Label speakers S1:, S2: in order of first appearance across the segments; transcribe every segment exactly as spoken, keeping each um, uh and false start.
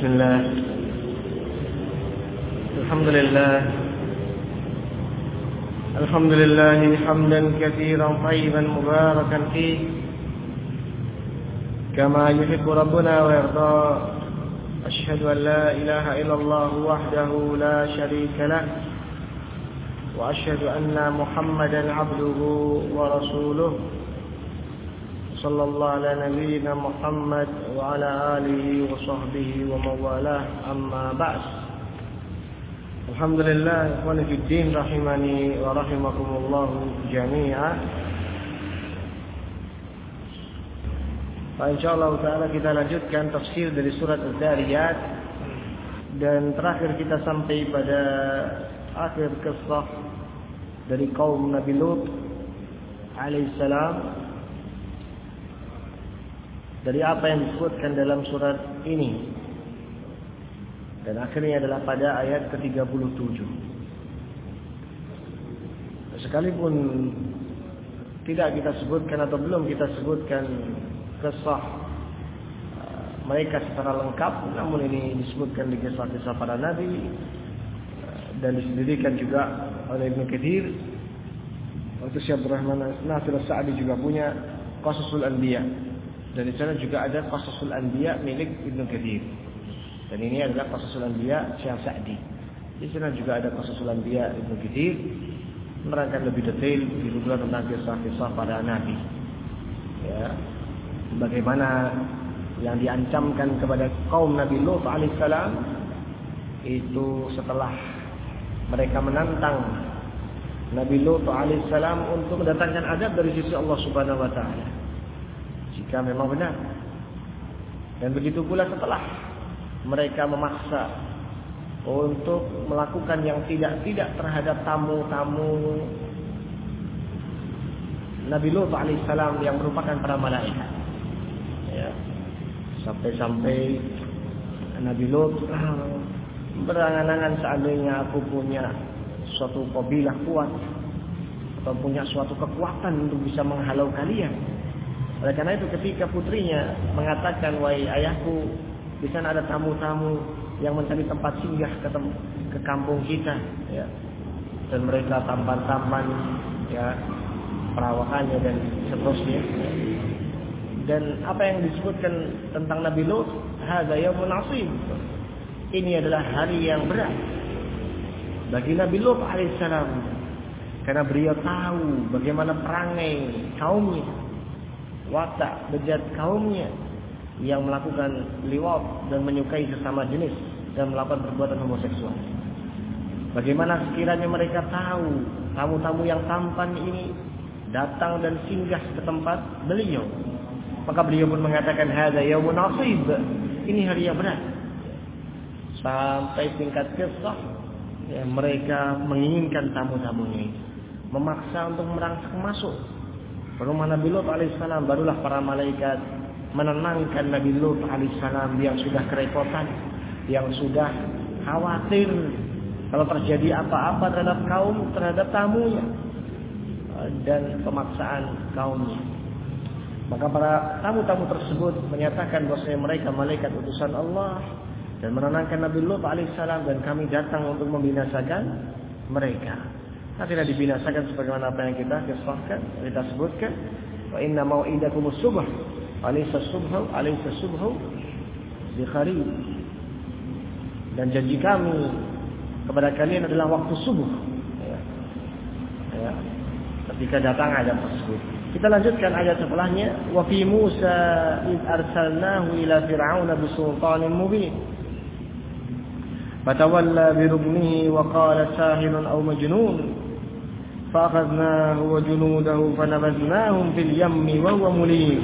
S1: Bismillah. Alhamdulillah. Alhamdulillah hamdan katsiran thayyiban mubarakan fihi kama yuhibbu rabbuna wa yarda. Asyhadu an la ilaha illallah wahdahu la syarika lah wa asyhadu anna Muhammadan abduhu wa rasuluh. Sallallahu ala nabiyyina Muhammad wa ala alihi wa sahbihi wa mawalah, amma ba'd. Alhamdulillah, ikhwani fid din rahimani wa rahimakumullah jami'a. Insyaallah taala kita lanjutkan tafsir dari surat Az-Zariyat, dan terakhir kita sampai pada akhir kisah dari kaum Nabi Lut alaihissalam, dari apa yang disebutkan dalam surat ini, dan akhirnya adalah pada ayat ke tiga puluh tujuh. Sekalipun tidak kita sebutkan atau belum kita sebutkan kisah uh, mereka secara lengkap, namun ini disebutkan di kisah-kisah para nabi, uh, dan disendirikan juga oleh Ibnu Katsir. Waktu Syekh Abdurrahman Nasir As-Sa'di juga punya Qasasul Anbiya, dan di sana juga ada Qasasul Anbiya milik Ibnu Katsir. Dan ini adalah Qasasul Anbiya Syekh Sa'di. Di sana juga ada Qasasul Anbiya Ibnu Katsir, menerangkan lebih detail di tentang kisah-kisah para nabi. Ya, bagaimana yang diancamkan kepada kaum Nabi Lut alaihissalam itu setelah mereka menantang Nabi Lut alaihissalam untuk mendatangkan azab dari sisi Allah Subhanahu wa taala, jika memang benar. Dan begitu pula setelah mereka memaksa untuk melakukan yang tidak-tidak terhadap tamu-tamu Nabi Lut alaihissalam yang merupakan para malaikat. Ya, sampai-sampai Nabi Lut berangan-angan, seandainya aku punya suatu kabilah kuat atau punya suatu kekuatan untuk bisa menghalau kalian. Oleh karena itu ketika putrinya mengatakan, wahai ayahku, di sana ada tamu-tamu yang mencari tempat singgah ke, tem- ke kampung kita, ya, dan mereka tampan-tampan, ya, perawakannya dan seterusnya. Dan apa yang disebutkan tentang Nabi Lut, hadza yaumun 'asib. Ini adalah hari yang berat bagi Nabi Lut alaihissalam, karena beliau tahu bagaimana perangai kaumnya, watak bejat kaumnya yang melakukan liwat dan menyukai sesama jenis dan melakukan perbuatan homoseksual. Bagaimana sekiranya mereka tahu tamu-tamu yang tampan ini datang dan singgah ke tempat beliau, maka beliau pun mengatakan hadza yaumun 'asib. Ini hari yang berat. Sampai tingkat kisah, ya, mereka menginginkan tamu-tamunya itu, memaksa untuk merangsek masuk ke rumah Nabi Lut alaihissalam. Barulah para malaikat menenangkan Nabi Lut alaihissalam yang sudah kerepotan, yang sudah khawatir kalau terjadi apa-apa terhadap kaum, terhadap tamunya dan pemaksaan kaumnya. Maka para tamu-tamu tersebut menyatakan bahwa mereka malaikat utusan Allah, dan menenangkan Nabi Lut alaihissalam, dan kami datang untuk membinasakan mereka. Nah, tidak dibinasakan sebagaimana apa yang kita kisahkan, kita sebutkan. Wa inna mau'idakumus subh, alaysa subhu alaysa subhu bi qarib. Dan janji kami kepada kalian adalah waktu subuh, ya, ya, ketika datang azab tersebut. Kita lanjutkan ayat setelahnya. Wa fi Musa id arsalnahu ila fir'auna bisultanin mubin fatawalla bi ruknihi wa qala sahirun aw majnun fa'akhadnahu wa junudahu fanabadnahum fil yammi wa huwa mulim.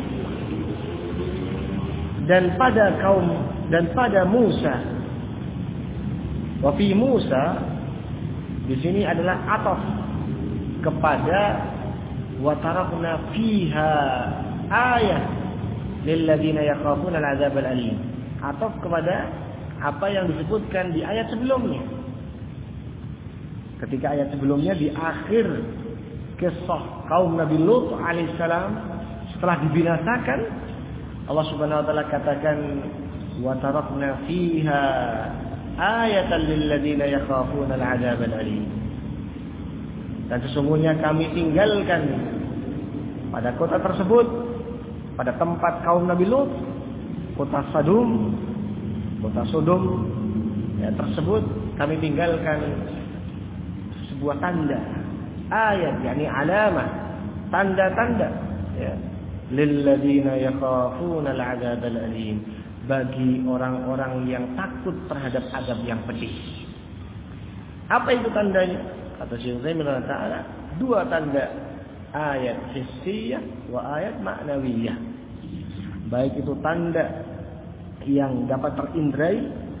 S1: Dan pada kaum dan pada Musa, wa fi Musa di sini adalah ataf kepada wa tarakna fiha ayah lil ladzina yakhafuna al-'adzab al-alim, ataf kepada apa yang disebutkan di ayat sebelumnya. Ketika ayat sebelumnya di akhir kisah kaum Nabi Lut alaihissalam setelah dibinasakan, Allah Subhanahu wa taala katakan wa tarakna fiha ayatan lil ladzina yakhafuna al-'adzab al-alim. Dan sesungguhnya kami tinggalkan pada kota tersebut, pada tempat kaum Nabi Lut, kota Sodom, kota Sodom ya, tersebut kami tinggalkan sebuah tanda, ayat, yakni alamah, tanda-tanda ya, lil ladzina yakhafuna al-'adzab al-alim, bagi orang-orang yang takut terhadap azab yang pedih. Apa itu tandanya? Kata Syekh Utsaimin Ta'ala, dua tanda, ayat hissiyah wa ayat ma'nawiyah. Baik itu tanda yang dapat terindrai,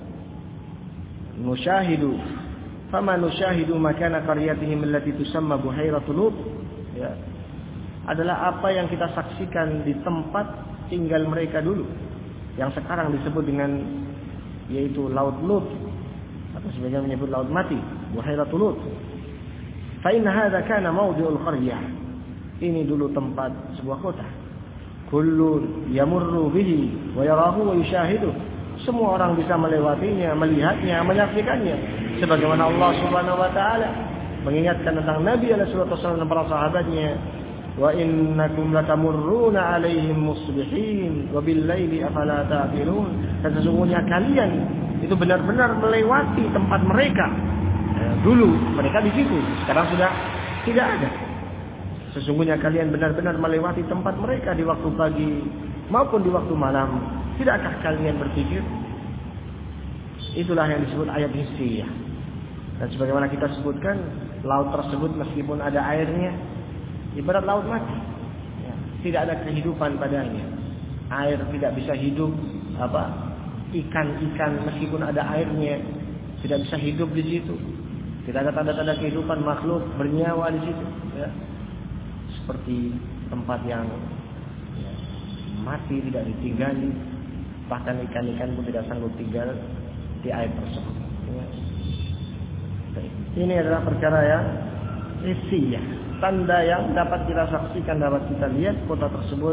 S1: nusyahidu fama nusyahidu makana qaryatihim allati tusamma buhairatul lut ya, adalah apa yang kita saksikan di tempat tinggal mereka dulu yang sekarang disebut dengan yaitu Laut Lut atau sebagian menyebut Laut Mati, buhairatul lut. Fa inna hadza kana mawdi'ul qaryah. Ini dulu tempat sebuah kota. Kullun yamurru bihi wa yarahu wa yushahidu. Semua orang bisa melewatinya, melihatnya, menyaksikannya. Sebagaimana Allah Subhanahu wa taala mengingatkan tentang Nabi alaihi wasallam dan para sahabatnya, wa innakum latamurruna 'alaihim musbihin wa bil laili afala ta'qilun. Dan sesungguhnya kalian itu benar-benar melewati tempat mereka. Dulu mereka di situ, sekarang sudah tidak ada. Sesungguhnya kalian benar-benar melewati tempat mereka di waktu pagi maupun di waktu malam. Tidakkah kalian berpikir? Itulah yang disebut ayat hissiyah. Dan sebagaimana kita sebutkan, laut tersebut meskipun ada airnya, ibarat laut mati. Ya, tidak ada kehidupan padanya. Air tidak bisa hidup, apa? Ikan-ikan meskipun ada airnya tidak bisa hidup di situ. Tidak ada tanda-tanda kehidupan makhluk bernyawa di situ. Ya. Seperti tempat yang ya, mati tidak ditinggali, bahkan ikan-ikan pun tidak sanggup tinggal di air tersebut. Ya. Ini adalah perkara yang hissiyah, tanda yang dapat kita saksikan, dapat kita lihat kota tersebut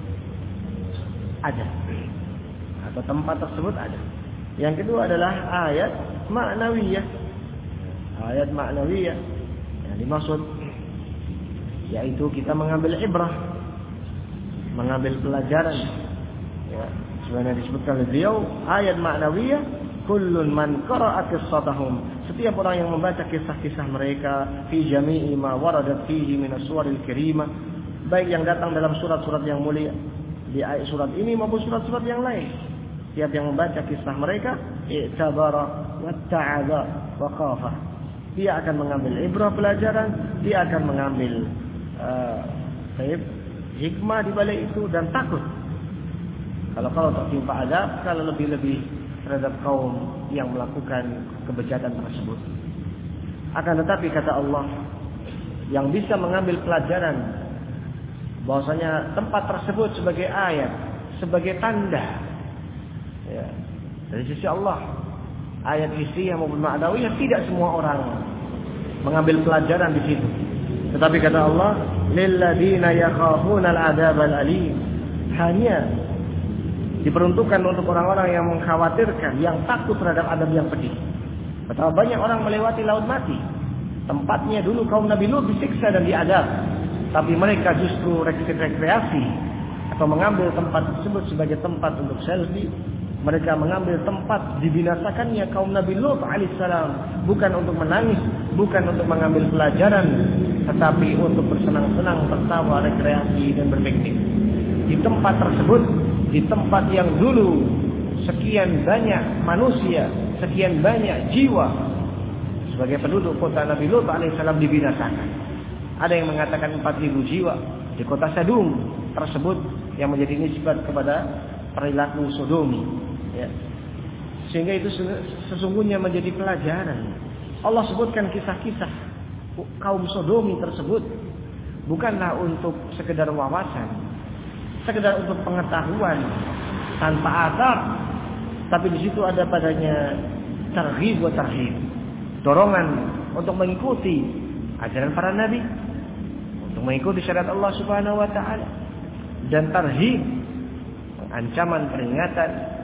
S1: ada, atau tempat tersebut ada. Yang kedua adalah ayat ma'nawiyah. Ayat ma'nawiyah yang dimaksud yaitu kita mengambil ibrah, mengambil pelajaran ya, sebenarnya disebutkan oleh beliau ayat ma'nawiyah, kullun man qara'a qissatahum, setiap orang yang membaca kisah-kisah mereka, fi jami'i ma waradat fihi min as-suwaril karimah, baik yang datang dalam surat-surat yang mulia di ayat surat ini maupun surat-surat yang lain. Setiap yang membaca kisah mereka, i'tabara watta'adha wa khafa, dia akan mengambil ibrah pelajaran, dia akan mengambil uh, hikmah di balik itu dan takut. Kalau kalau tertimpa azab, kalau lebih-lebih terhadap kaum yang melakukan kebejatan tersebut. Akan tetapi kata Allah, yang bisa mengambil pelajaran bahwasanya tempat tersebut sebagai ayat, sebagai tanda ya, dari sisi Allah, ayat hissiyah maupun ma'nawiyah, tidak semua orang mengambil pelajaran di situ. Tetapi kata Allah, lil ladzina yakhafuna al-'adzab al-alim, hanya diperuntukkan untuk orang-orang yang mengkhawatirkan, yang takut terhadap azab yang pedih. Betapa banyak orang melewati laut mati, tempatnya dulu kaum Nabi Lut disiksa dan diadab, tapi mereka justru rekreasi atau mengambil tempat tersebut sebagai tempat untuk selfie. Mereka mengambil tempat dibinasakannya kaum Nabi Lut alaihissalam, bukan untuk menangis, bukan untuk mengambil pelajaran, tetapi untuk bersenang-senang, tertawa, rekreasi dan berpiknik. Di tempat tersebut, di tempat yang dulu sekian banyak manusia, sekian banyak jiwa sebagai penduduk kota Nabi Lut alaihissalam dibinasakan. Ada yang mengatakan empat ribu jiwa di kota Sodom tersebut, yang menjadi nisbat kepada perilaku sodomi. Ya. Sehingga itu sesungguhnya menjadi pelajaran. Allah sebutkan kisah-kisah kaum sodomi tersebut bukanlah untuk sekedar wawasan, sekedar untuk pengetahuan tanpa asar, tapi di situ ada padanya targhib wa tarhib, dorongan untuk mengikuti ajaran para nabi, untuk mengikuti syariat Allah Subhanahu wa taala, dan tarhib, ancaman, peringatan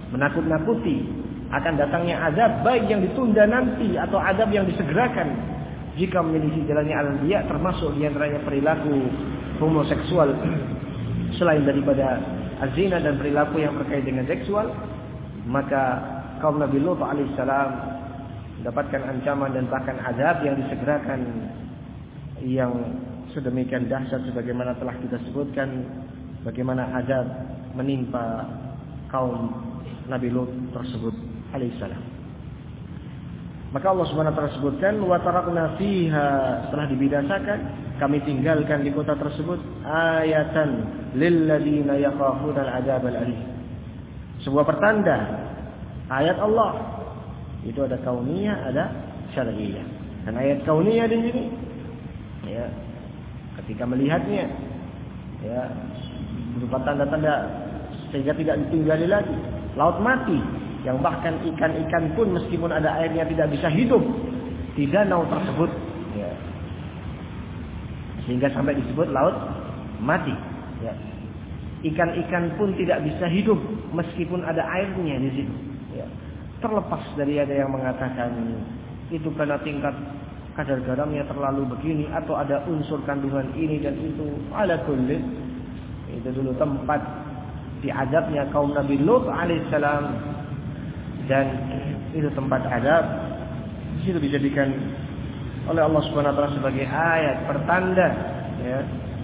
S1: menakut-nakuti akan datangnya azab, baik yang ditunda nanti atau azab yang disegerakan jika menyelisih jalannya al-anbiya, termasuk di antaranya perilaku homoseksual selain daripada azina dan perilaku yang terkait dengan seksual. Maka kaum Nabi Lut alaihissalam mendapatkan ancaman dan bahkan azab yang disegerakan yang sedemikian dahsyat, sebagaimana telah kita sebutkan bagaimana azab menimpa kaum Nabi Lut tersebut alaihissalam. Maka Allah Subhanahu wa taala sebutkan, wa tarakna fiha, setelah dibinasakan kami tinggalkan di kota tersebut ayatan lil ladzina yakhafuna al-'adzab al-alim, sebuah pertanda ayat Allah. Itu ada kauniyah, ada syar'iyyah. Dan ayat kauniyah di sini ya, ketika melihatnya ya, berupa tanda-tanda sehingga tidak ditinggali lagi. Laut mati, yang bahkan ikan-ikan pun meskipun ada airnya tidak bisa hidup di danau tersebut ya. Sehingga sampai disebut laut mati ya. Ikan-ikan pun tidak bisa hidup meskipun ada airnya di situ ya. Terlepas dari ada yang mengatakan itu karena tingkat kadar garamnya terlalu begini, atau ada unsur kandungan ini dan itu. Ala kulli, itu dulu tempat diadabnya kaum Nabi Lut alaihissalam, dan itu tempat adab. Di situ dijadikan oleh Allah Subhanahu wa taala sebagai ayat pertanda ya,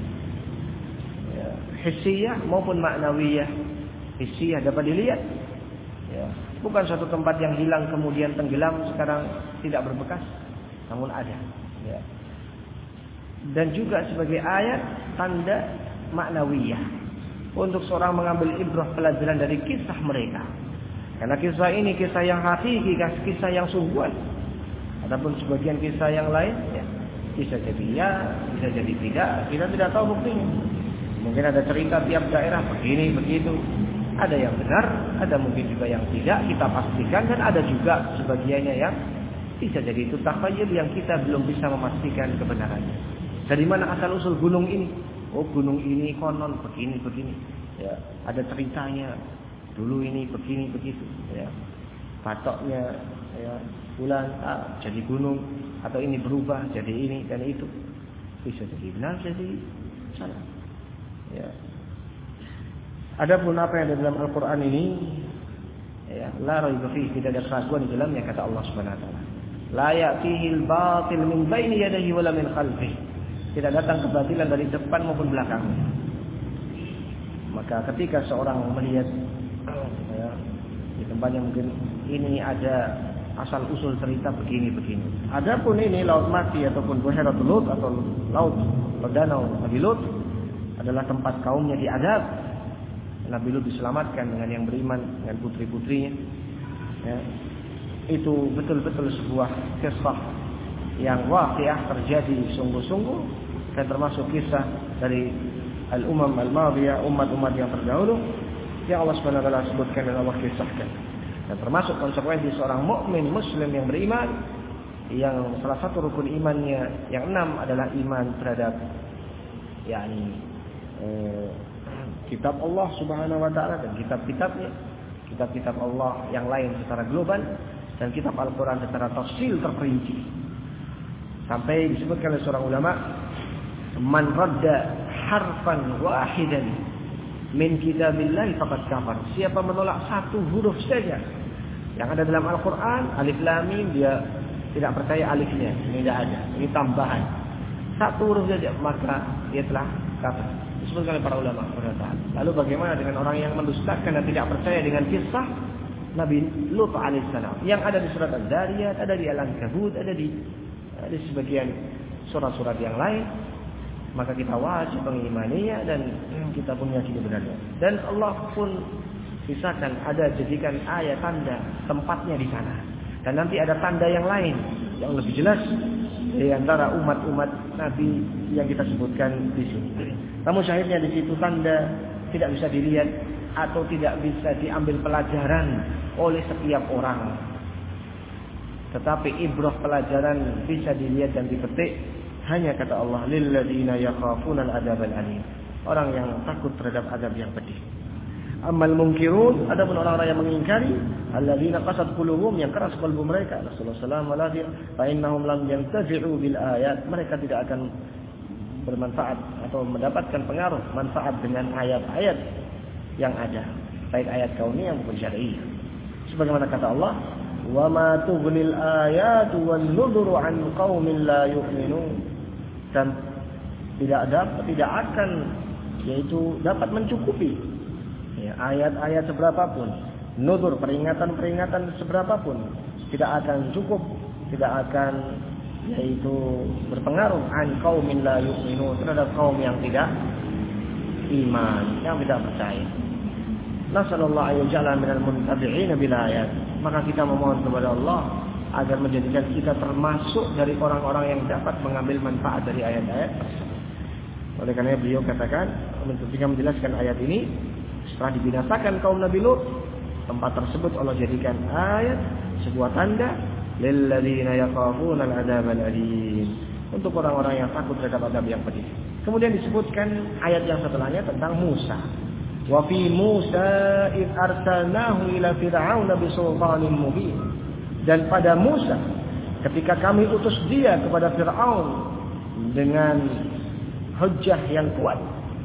S1: ya, hissiyah maupun ma'nawiyah. Hissiyah dapat dilihat ya, bukan suatu tempat yang hilang kemudian tenggelam sekarang tidak berbekas, namun ada ya. Dan juga sebagai ayat tanda ma'nawiyah untuk seorang mengambil ibrah pelajaran dari kisah mereka. Karena kisah ini kisah yang hakiki, kisah yang sungguhan. Adapun sebagian kisah yang lain ya, bisa jadi ya, bisa jadi tidak, kita tidak tahu buktinya. Mungkin ada cerita tiap daerah begini begitu, ada yang benar, ada mungkin juga yang tidak kita pastikan, dan ada juga sebagiannya yang bisa jadi itu takhayul yang kita belum bisa memastikan kebenarannya. Dari mana asal usul gunung ini? Oh, gunung ini konon begini begini ya, ada ceritanya dulu ini begini begitu ya, patoknya ya bulan ah, jadi gunung, atau ini berubah jadi ini dan itu. Bisa jadi benar, jadi salah ya. Adapun apa yang ada dalam Al-Quran ini ya, la raiba fihi, tidak ada keraguan di dalamnya, kata Allah Subhanahu wa taala. La ya'tihi al-batil min baini yadayhi wala min khalfihi, tidak datang kebatilan dari depan maupun belakang. Maka ketika seorang melihat ya, di tempatnya mungkin ini ada asal usul cerita begini-begini. Adapun ini laut mati ataupun Buhairatul Lut atau laut danau Nabi Lut adalah tempat kaumnya diadab. Nabi Lut diselamatkan dengan yang beriman, dengan putri-putrinya ya. Itu betul-betul sebuah kisah yang waqiah, terjadi sungguh-sungguh, dan termasuk kisah dari al-umam al-madiyah, umat-umat yang terdahulu yang Allah Subhanahu wa taala sebutkan dan Allah kisahkan. Dan termasuk konsekuensi seorang mukmin muslim yang beriman, yang salah satu rukun imannya yang enam adalah iman terhadap yakni eh, kitab Allah Subhanahu wa taala dan kitab-kitabnya, kitab-kitab Allah yang lain secara global, dan kitab Al-Quran secara tafsil terperinci. Sampai disebutkan oleh seorang ulama, man radda harfan wahidan min kitabillah faqad kafar. Siapa menolak satu huruf saja yang ada dalam Al-Quran, alif lam mim, dia tidak percaya alifnya, ini tidak ada, ini tambahan. Satu huruf saja, maka dia telah kafir. Disebutkan oleh para ulama. Lalu bagaimana dengan orang yang mendustakan dan tidak percaya dengan kisah Nabi Lut alaihissalam yang ada di surat Az-Zariyat, ada di Al-Ankabut, ada di, di sebagian surat-surat yang lain? Maka kita wajib mengimaninya dan kita pun meyakini benarnya. Dan Allah pun misalkan ada jadikan ayat tanda tempatnya di sana. Dan nanti ada tanda yang lain yang lebih jelas di antara umat-umat Nabi yang kita sebutkan di sini. Namun syahidnya di situ tanda tidak bisa dilihat atau tidak bisa diambil pelajaran oleh setiap orang. Tetapi ibrah pelajaran bisa dilihat dan dipetik hanya kata Allah, lil ladzina yakhafuna al-'adzabal alim, orang yang takut terhadap azab yang pedih. Amal munkirun, adapun orang-orang yang mengingkari, alladzina qasat qulubuhum, yang keras kalbu mereka. Rasulullah sallallahu alaihi wasallam, fa innahum lam yantafi'u bil ayat. Mereka tidak akan bermanfaat atau mendapatkan pengaruh manfaat dengan ayat-ayat yang ada, baik ayat kauniyah maupun syar'i. Sebagaimana kata Allah, wa ma tughnil ayatu wan nudhuru an qaumin la yu'minun. Dan tidak ada, tidak akan, yaitu dapat mencukupi ya, ayat-ayat seberapapun, nudur, peringatan-peringatan seberapapun, tidak akan cukup, tidak akan yaitu berpengaruh an qaumin la yu'minun, terhadap kaum yang tidak iman, yang tidak percaya. Nasallallahu alaihi wasallam minal muntabi'in bil ayat. Maka kita memohon kepada Allah agar menjadikan kita termasuk dari orang-orang yang dapat mengambil manfaat dari ayat-ayat. Oleh karena beliau katakan, ketika menjelaskan ayat ini, setelah dibinasakan kaum Nabi Lut, tempat tersebut Allah jadikan ayat, sebuah tanda lil ladzina yakhafuna al-'adzab al-alim, untuk orang-orang yang takut terhadap azab yang pedih. Kemudian disebutkan ayat yang setelahnya tentang Musa. Wa fi Musa id arsalnahu ila fir'auna bi sultanin mubin. Dan pada Musa ketika kami utus dia kepada Fir'aun dengan hujjah yang kuat.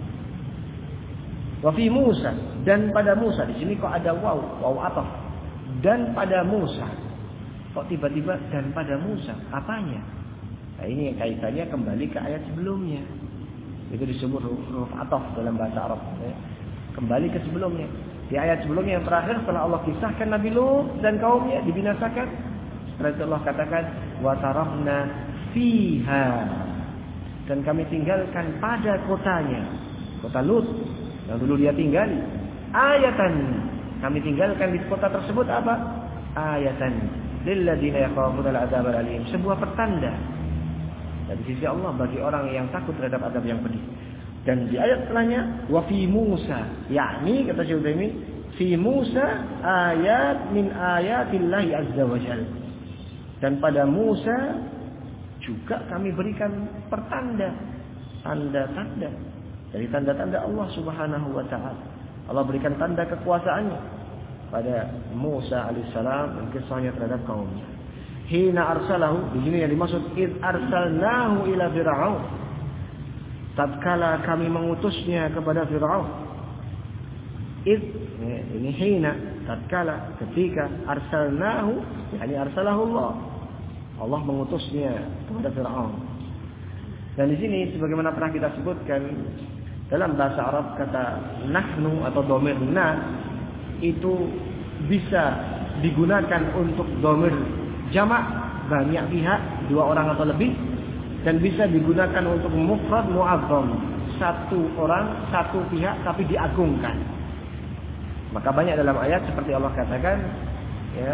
S1: Wa fi Musa, dan pada Musa, di sini kok ada waw, waw ataf. Dan pada Musa. Kok tiba-tiba dan pada Musa? Apanya? Nah, ini kaitannya kembali ke ayat sebelumnya. Itu disebut huruf ataf dalam bahasa Arab. Kembali ke sebelumnya. Di ayat sebelumnya yang terakhir, setelah Allah kisahkan Nabi Lut dan kaumnya dibinasakan, setelah itu Allah katakan wa tarafna fiha, dan kami tinggalkan pada kotanya, kota Lut yang dulu dia tinggali, ayatan, kami tinggalkan di kota tersebut apa? Ayatan lil ladzina yakhafuna al-'adzab al-alim, sebuah pertanda dari sisi Allah bagi orang yang takut terhadap azab yang pedih. Dan di ayat setelahnya wa fi Musa, yakni kata Syekh Utsaimin, fi Musa ayat min ayatillahi azza wajalla. Dan pada Musa juga kami berikan pertanda, tanda-tanda dari tanda-tanda Allah Subhanahu wa taala. Allah berikan tanda kekuasaannya pada Musa alaihissalam dan kisahnya terhadap kaumnya. Hina arsalahu, di sini yang dimaksud id arsalnahu ila fir'aun. Tatkala kami mengutusnya kepada Fir'aun. Id, ini hina, tatkala, ketika arsalnahu, yakni arsalahu Allah. Allah mengutusnya kepada Fir'aun. Dan di sini sebagaimana pernah kita sebutkan, dalam bahasa Arab kata nahnu atau dhamir na itu bisa digunakan untuk dhamir jamak, banyak pihak, dua orang atau lebih, dan bisa digunakan untuk mufrad mu'azzam, satu orang, satu pihak tapi diagungkan. Maka banyak dalam ayat seperti Allah katakan, ya,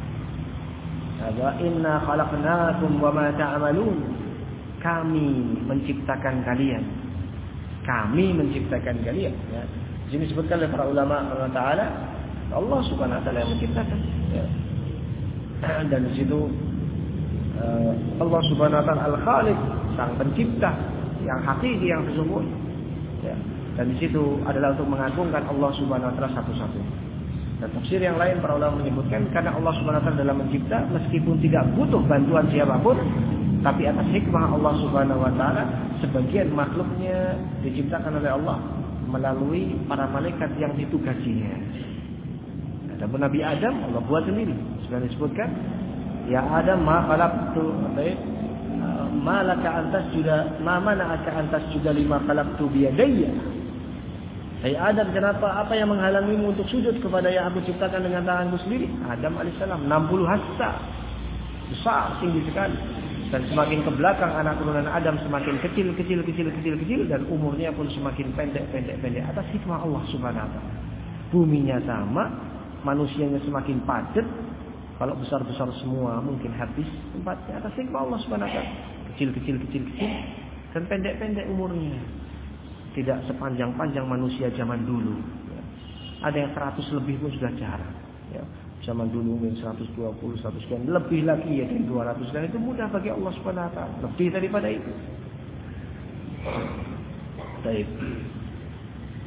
S1: inna khalaqnakum wa ma ta'malun, kami menciptakan kalian. Kami menciptakan kalian. Ya. Di sini disebutkan oleh para ulama Allah Taala, Allah Subhanahu Wa Taala yang menciptakan. Ya. Dan di situ uh, Allah Subhanahu Wa Taala Al-Khaliq, sang pencipta yang hakiki, yang sesungguhnya. Ya. Dan di situ adalah untuk mengagungkan Allah Subhanahu Wa Taala satu-satu. Dan tafsir yang lain para ulama menyebutkan karena Allah Subhanahu Wa Taala dalam mencipta meskipun tidak butuh bantuan siapapun, tapi atas hikmah Allah Subhanahu Wa Taala sebagian makhluknya diciptakan oleh Allah melalui para malaikat yang ditugasinya. Adapun Nabi Adam Allah buat sendiri. Sudah disebutkan, ya Adam ma khalaqtu ma laka antas juda ma mana'aka antas juda lima khalaqtu bi yadayya. Hai Adam, kenapa, apa yang menghalangimu untuk sujud kepada yang aku ciptakan dengan tanganku sendiri? Adam alaihissalam enam puluh hasta, besar, tinggi sekali. Dan semakin ke belakang anak turunan Adam semakin kecil, kecil, kecil, kecil, kecil, dan umurnya pun semakin pendek, pendek, pendek. Atas hikmah Allah Subhanahu Wa Taala. Buminya sama, manusianya semakin padat. Kalau besar-besar semua mungkin habis tempatnya. Atas hikmah Allah Subhanahu Wa Taala. Kecil, kecil, kecil, kecil, dan pendek, pendek umurnya. Tidak sepanjang-panjang manusia zaman dulu. Ada yang seratus lebih pun sudah jarang. Ya. Zaman dulu mungkin seratus dua puluh, seratus sekian, lebih lagi ya dari dua ratus, dan itu mudah bagi Allah Subhanahu Wa Taala, lebih daripada itu. Baik.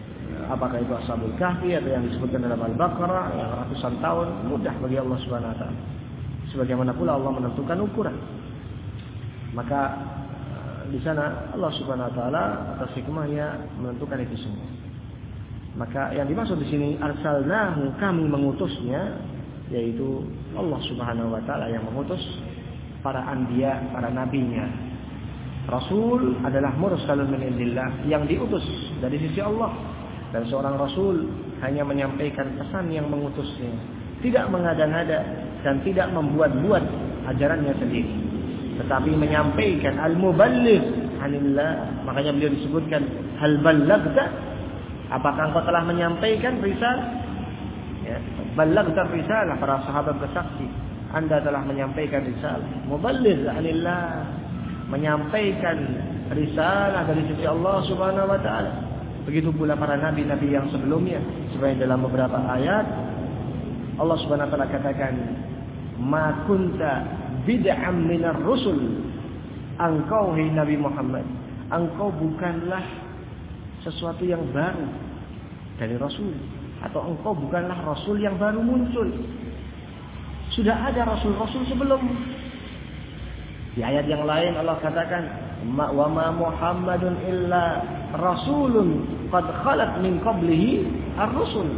S1: apakah itu Ashabul Kahfi atau yang disebutkan dalam Al-Baqarah yang ratusan tahun, mudah bagi Allah Subhanahu wa taala. Sebagaimana pula Allah menentukan ukuran. Maka di sana Allah Subhanahu wa taala atas hikmahnya menentukan itu semua. Maka yang dimaksud di sini arsalnahu, kami mengutusnya, yaitu Allah Subhanahu wa taala yang mengutus para anbiya, para nabinya. Rasul adalah mursalun min indillah, yang diutus dari sisi Allah. Dan seorang rasul hanya menyampaikan pesan yang mengutusnya, tidak mengada-ngada dan tidak membuat-buat ajarannya sendiri, tetapi menyampaikan al-muballigh anillah. Makanya beliau disebutkan hal ballaghta, apakah engkau telah menyampaikan risalah? Ya, ballaghta risalah, para sahabat bersaksi, Anda telah menyampaikan risalah. Muballigh anillah, menyampaikan risalah dari sisi Allah Subhanahu wa taala. Begitu pula para nabi-nabi yang sebelumnya. Sebenarnya dalam beberapa ayat Allah Subhanahu wa taala katakan, "Ma kunta bid'am minar rusul." Engkau, hai Nabi Muhammad, engkau bukanlah sesuatu yang baru dari rasul, atau engkau bukanlah rasul yang baru muncul. Sudah ada rasul-rasul sebelum. Di ayat yang lain Allah katakan, "Wa ma Muhammadun illa rasulun qad khalat min qablihi ar-rusul."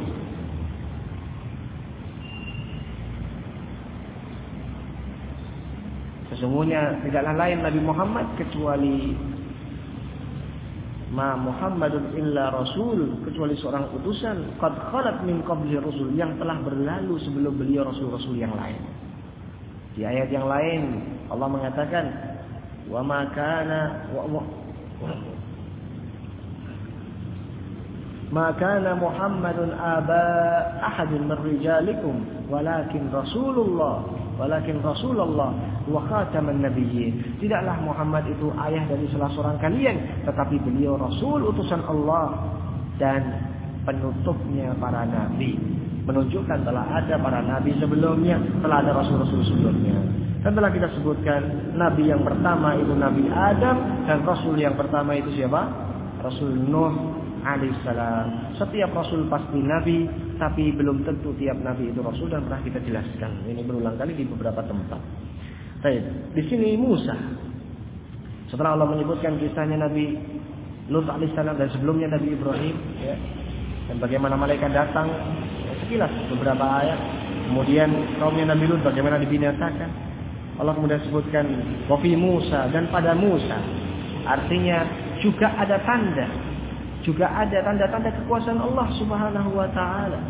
S1: Sesungguhnya tidaklah lain Nabi Muhammad kecuali ma Muhammadun illa rasul, kecuali seorang utusan qad khalat min qablihi ar-rusul, yang telah berlalu sebelum beliau rasul-rasul yang lain. Di ayat yang lain Allah mengatakan, wa ma kana wa ma kana Muhammadun aba ahadin min rijalikum walakin Rasulullah walakin Rasulullah wa khataman nabiyyin. Tidaklah Muhammad itu ayah dari salah seorang kalian, tetapi beliau rasul utusan Allah dan penutupnya para nabi. Menunjukkan telah ada para nabi sebelumnya, telah ada rasul-rasul sebelumnya. Dan telah kita sebutkan nabi yang pertama itu Nabi Adam, dan rasul yang pertama itu siapa? Rasul Nuh alaihissalam. Setiap rasul pasti nabi, tapi belum tentu tiap nabi itu rasul, dan pernah kita jelaskan. Ini berulang kali di beberapa tempat. Baik, di sini Musa. Setelah Allah menyebutkan kisahnya Nabi Lut alaihissalam dan sebelumnya Nabi Ibrahim, ya, dan bagaimana malaikat datang, sekilas beberapa ayat. Kemudian kaumnya Nabi Lut bagaimana dibinasakan. Allah kemudian sebutkan wafi Musa, dan pada Musa. Artinya juga ada tanda, juga ada tanda-tanda kekuasaan Allah Subhanahu wa taala.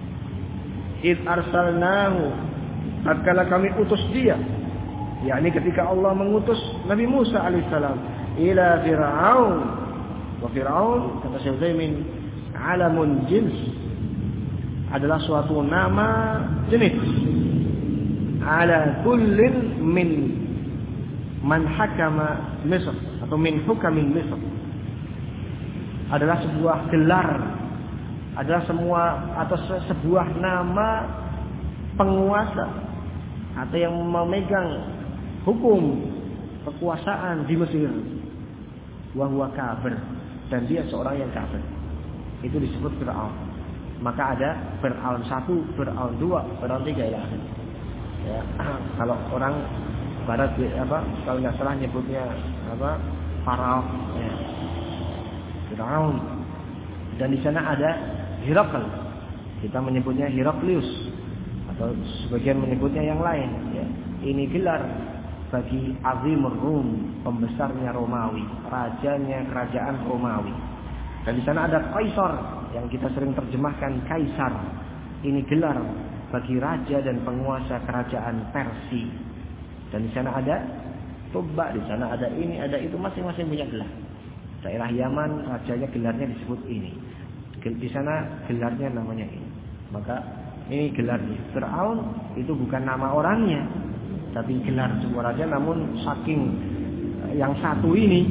S1: Id arsalnahu, tatkala kami utus dia, yakni ketika Allah mengutus Nabi Musa alaihissalam ila Fir'aun. Wa Fir'aun, kata Syekh Utsaimin, alamun jins, adalah suatu nama jenis. Ala kullin min man hakama Misr, atau min hukamin Misr, adalah sebuah gelar, adalah semua atau sebuah nama penguasa atau yang memegang hukum kekuasaan di Mesir. Wa huwa kafir, dan dia seorang yang kafir. Itu disebut Fir'aun. Maka ada Fir'aun satu, Fir'aun dua, Fir'aun tiga ya. Ya, kalau orang barat apa, kalau nggak salah nyebutnya apa, Faraon, ya, Fir'aun. Dan di sana ada Herakl, kita menyebutnya Heraklius, atau sebagian menyebutnya yang lain. Ya. Ini gelar bagi Azimur Rum, pembesarnya Romawi, rajanya kerajaan Romawi. Dan di sana ada Kaisar, yang kita sering terjemahkan Kaisar. Ini gelar bagi raja dan penguasa kerajaan Persia. Dan di sana ada Tubba, di sana ada ini, ada itu, masing-masing punya gelar. Daerah Yaman rajanya gelarnya disebut ini. Di sana gelarnya namanya ini. Maka ini gelarnya. Fir'aun itu bukan nama orangnya, tapi gelar sebuah raja. Namun saking yang satu ini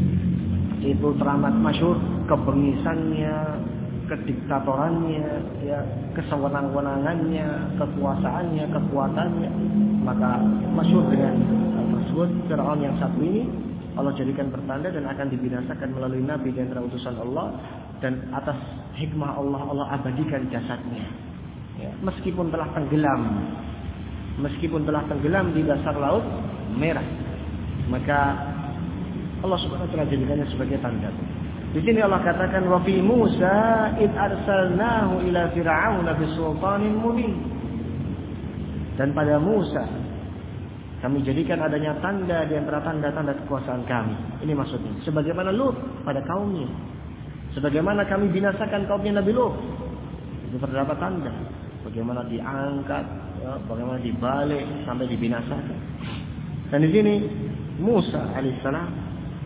S1: itu teramat masyhur kebengisannya, kediktatorannya, ya, kesewenang-wenangannya, kekuasaannya, kekuatannya, maka masyhur dengan hal tersebut. Fir'aun yang satu ini Allah jadikan pertanda dan akan dibinasakan melalui nabi dan utusan Allah dan atas hikmah Allah Allah abadikan jasadnya. Ya, meskipun telah tenggelam, meskipun telah tenggelam di dasar laut merah, maka Allah Subhanahu wa taala jadikannya sebagai tanda. Di sini Allah katakan wa fi Musa id arsalnahu ila fir'auna bisultanin mubin. Dan pada Musa kami jadikan adanya tanda di antara tanda-tanda kekuasaan kami. Ini maksudnya. Sebagaimana Lut pada kaumnya. Sebagaimana kami binasakan kaumnya Nabi Lut. Itu terdapat tanda. Bagaimana diangkat, ya, bagaimana dibalik sampai dibinasakan. Dan di sini Musa alaihissalam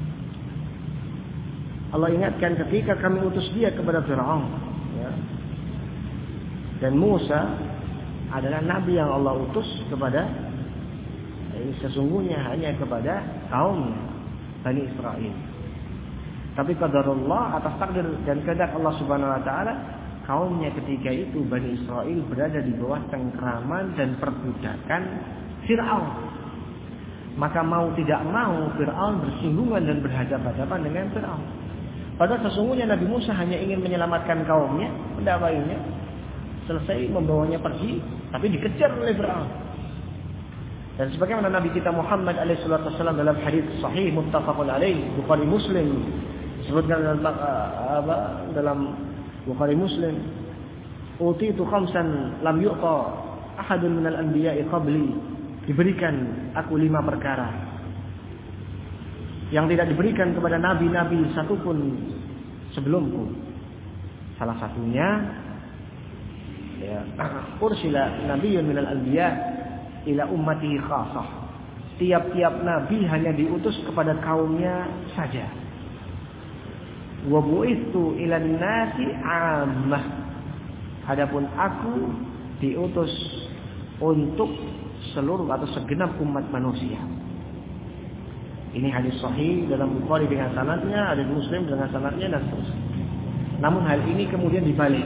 S1: Allah ingatkan ketika kami utus dia kepada Fir'aun. Ya. Dan Musa adalah nabi yang Allah utus kepada ini sesungguhnya hanya kepada kaum Bani Israel. Tapi qadarullah atas takdir dan kehendak Allah Subhanahu wa taala, kaumnya ketika itu Bani Israel berada di bawah cengkraman dan perbudakan Fir'aun. Maka mau tidak mau Fir'aun bersinggungan dan berhadapan-hadapan dengan Fir'aun. Padahal sesungguhnya Nabi Musa hanya ingin menyelamatkan kaumnya, mendakwainya, selesai membawanya pergi, tapi dikejar oleh Fir'aun. Dan sebagaimana Nabi kita Muhammad alaihi salatu wasallam dalam hadis sahih muttafaqun alaih Bukhari Muslim sebutkan dalam apa dalam Bukhari Muslim, utitu khamsan lam yu'ta ahadun minal anbiya'i qabli, diberikan aku lima perkara yang tidak diberikan kepada nabi-nabi satupun sebelumku. Salah satunya ya ursila nabiyyun minal anbiya ila ummatihi khassah. Tiap-tiap nabi hanya diutus kepada kaumnya saja. Wa bu'ithu ilan nasi 'ammah. Adapun aku diutus untuk seluruh atau segenap umat manusia. Ini hadis sahih dalam Bukhari dengan sanadnya, ada di Muslim dengan sanadnya dan seterusnya. Namun hal ini kemudian dibalik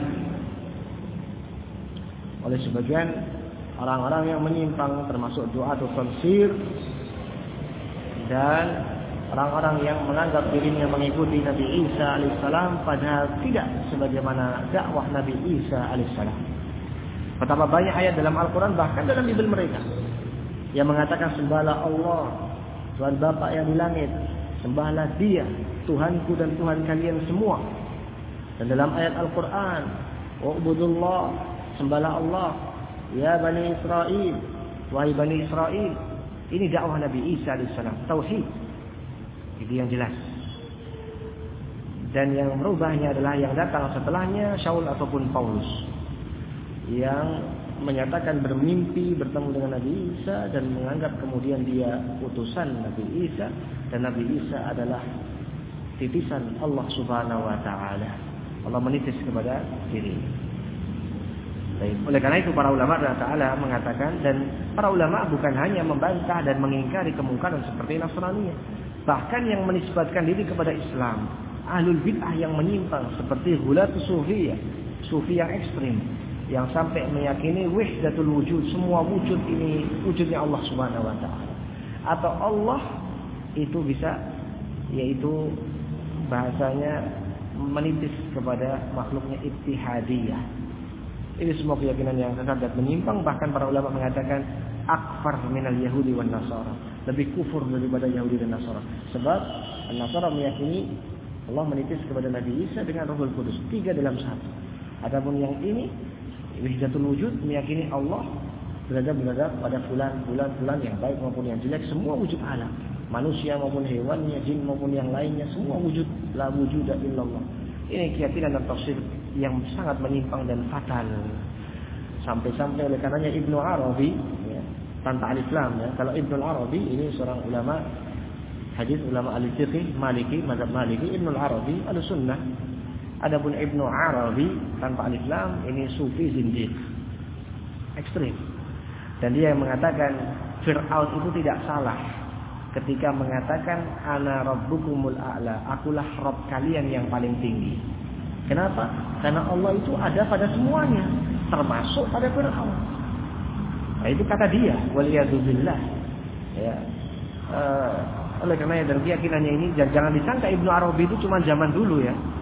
S1: oleh sebagian orang-orang yang menyimpang, termasuk doa atau tafsir dan orang-orang yang menganggap dirinya mengikuti Nabi Isa alaihissalam padahal tidak sebagaimana dakwah Nabi Isa alaihissalam. Betapa banyak ayat dalam Al-Quran bahkan dalam Bible mereka yang mengatakan sembahlah Allah Tuhan Bapa yang di langit, sembahlah Dia, Tuhanku dan Tuhan kalian semua. Dan dalam ayat Al-Quran, wa'budullah, sembahlah Allah, ya Bani Israel, wahai Bani Israel. Ini dakwah Nabi Isa alaihissalam, tauhid. Itu yang jelas. Dan yang merubahnya adalah yang datang setelahnya, Shaul ataupun Paulus, yang menyatakan bermimpi bertemu dengan Nabi Isa dan menganggap kemudian dia utusan Nabi Isa dan Nabi Isa adalah titisan Allah Subhanahu wa taala. Allah menitis kepada diri. Baik. Oleh karena itu para ulama taala mengatakan, dan para ulama bukan hanya membantah dan mengingkari kemungkaran seperti Nasraniyah, bahkan yang menisbatkan diri kepada Islam, ahlul bid'ah yang menyimpang seperti ghulatus sufiyah, sufi yang ekstrim, yang sampai meyakini wahdatul wujud, semua wujud ini wujudnya Allah Subhanahu wa taala. Atau Allah itu bisa, yaitu bahasanya menitis kepada makhluknya ittihadiyah. Ini semua keyakinan yang sesat dan menyimpang, bahkan para ulama mengatakan akfar minal yahudi wan nasara, lebih kufur daripada Yahudi dan Nasara. Sebab Nasara meyakini Allah menitis kepada Nabi Isa dengan Ruhul Qudus, tiga dalam satu. Adapun yang ini wahdatul wujud meyakini Allah berada-berada pada fulan-fulan-fulan yang baik maupun yang jelek, semua wujud alam, manusia maupun hewannya, jin maupun yang lainnya, semua wujud, la wujuda illallah. Ini keyakinan dan tafsir yang sangat menyimpang dan fatal. Sampai-sampai oleh karenanya Ibnu Arabi, ya, tanpa alif lam ya. Kalau Ibnu Arabi ini seorang ulama hadis, ulama al-fiqh Maliki, mazhab Maliki, Ibnu Arabi al-Sunnah. Adapun Ibnu Arabi tanpa alif lam ini sufi zindiq, ekstrim. Dan dia yang mengatakan Fir'aun itu tidak salah ketika mengatakan ana rabbukumul a'la, akulah Rabb kalian yang paling tinggi. Kenapa? Karena Allah itu ada pada semuanya, termasuk pada Fir'aun. Nah, itu kata dia, waliyadzubillah. Ya. Uh, oleh karena dan keyakinannya ini jangan disangka Ibnu Arabi itu cuma zaman dulu ya.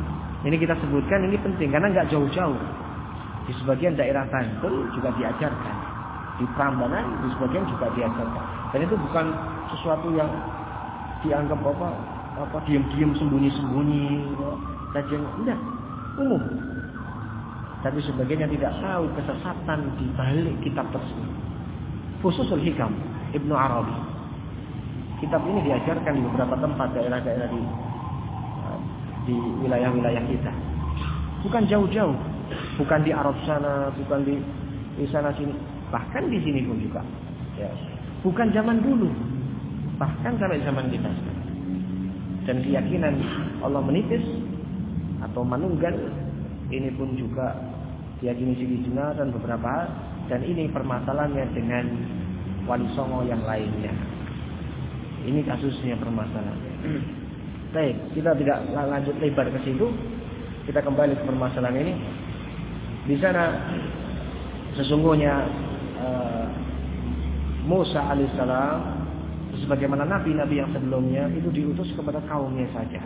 S1: Ini kita sebutkan ini penting karena nggak jauh-jauh. Di sebagian daerah Bantul juga diajarkan. Di Prambanan di sebagian juga diajarkan. Dan itu bukan sesuatu yang dianggap apa apa diam-diam sembunyi-sembunyi kajian enggak umum. Tapi sebagian yang tidak tahu kesesatan di balik kitab tersebut. Fususul Hikam Ibnu Arabi. Kitab ini diajarkan di beberapa tempat daerah-daerah di di wilayah-wilayah kita. Bukan jauh-jauh, bukan di Arab sana, bukan di di sana sini, bahkan di sini pun juga. Ya. Bukan zaman dulu, bahkan sampai zaman kita. Dan keyakinan Allah menipis atau manunggal ini pun juga diyakini Sidina dan beberapa, dan ini permasalahannya dengan Wali Songo yang lainnya. Ini kasusnya permasalahan. Baik, kita tidak lanjut lebar ke situ. Kita kembali ke permasalahan ini. Di sana sesungguhnya uh, Musa alaihissalam sebagaimana nabi-nabi yang sebelumnya itu diutus kepada kaumnya saja.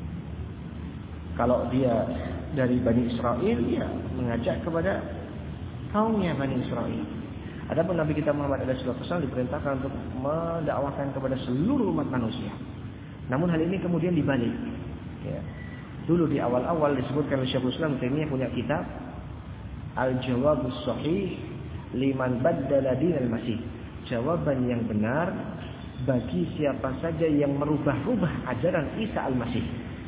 S1: Kalau dia dari Bani Israel, ya mengajak kepada kaumnya Bani Israel. Adapun Nabi kita Muhammad alaihi wasallam diperintahkan untuk mendakwahkan kepada seluruh umat manusia. Namun hal ini kemudian dibalik. Ya. Dulu di awal-awal disebutkan oleh Syekhul Islam Taimiyah punya kitab Al-Jawabus Shahih liman baddala dinal Masih. Jawaban yang benar bagi siapa saja yang merubah-rubah ajaran Isa Al-Masih.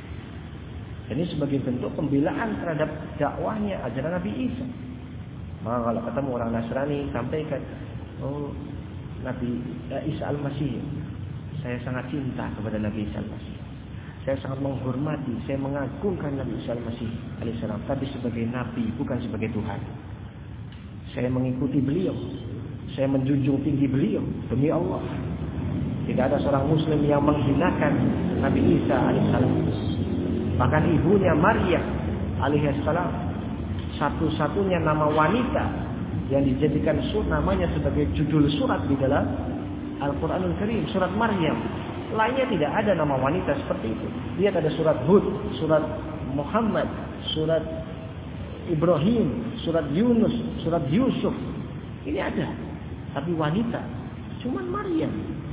S1: Ini sebagai bentuk pembelaan terhadap dakwahnya ajaran Nabi Isa. Maka kalau ketemu orang Nasrani sampaikan, oh Nabi Isa Al-Masih, saya sangat cinta kepada Nabi Isa Al-Masih. Saya sangat menghormati, saya mengagungkan Nabi Isa Al-Masih alaihissalam, tapi sebagai Nabi, bukan sebagai Tuhan. Saya mengikuti beliau, saya menjunjung tinggi beliau demi Allah. Tidak ada seorang Muslim yang menghinakan Nabi Isa alaihissalam. Bahkan ibunya Maryam alaihissalam, satu-satunya nama wanita yang dijadikan sur namanya sebagai judul surat di dalam Al-Quranul Karim, surat Maryam. Lainnya tidak ada nama wanita seperti itu. Lihat ada surat Hud, surat Muhammad, surat Ibrahim, surat Yunus, surat Yusuf. Ini ada. Tapi wanita cuman Maryam.